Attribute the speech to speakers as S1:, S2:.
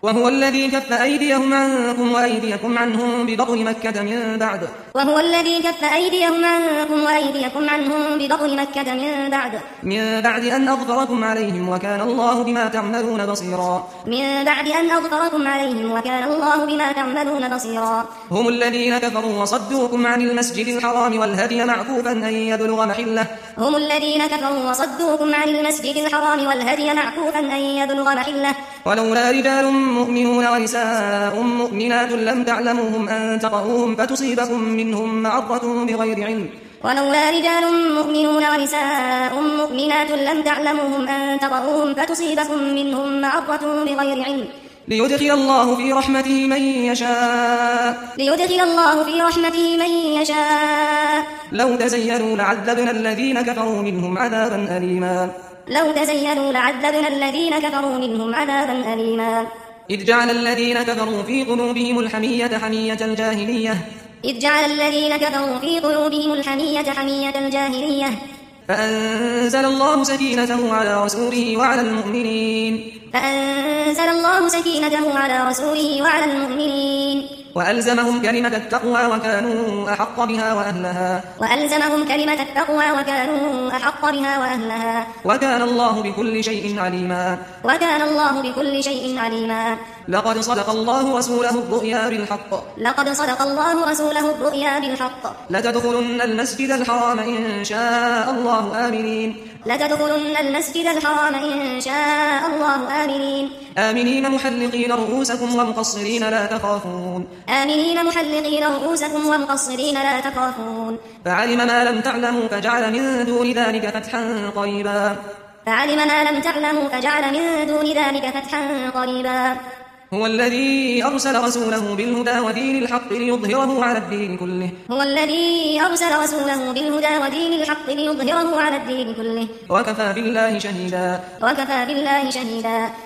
S1: وهو الذي كف أيديهم عنكم وأيديكم عنهم ببطن مكة من بعد أن أظفركم عليهم وكان الله بما تعملون بصيرا هم الذين كفروا وصدوكم عن المسجد الحرام والهدي معكوفا أن يبلغ محله ولولا رجال مؤمنون ونساء مؤمنات لم تعلموهم أن تطؤوهم فتصيبكم منهم معرة بغير علم ليدخل الله في رحمته من يشاء لو تزينوا لعذبنا الذين كفروا منهم عذابا أليما إذ جعل الذين كفروا في قلوبهم الحمية حمية الجاهلية فأنزل الله سكينته على رسوله وعلى المؤمنين وألزمهم كلمة التقوى وكانوا أحق بها وأهلها وكان الله بكل شيء عليما لقد صدق الله رسوله الرؤيا بالحق لتدخلن المسجد الحرام إن شاء الله آمنين محلقين رؤوسكم ومقصرين لا تخافون فعلم ما لم تعلموا فجعل من دون ذلك فتحا قريبا هو الذي أرسل رسوله بالهدى ودين الحق ليظهره على الدين كله وكفى بالله شهيدا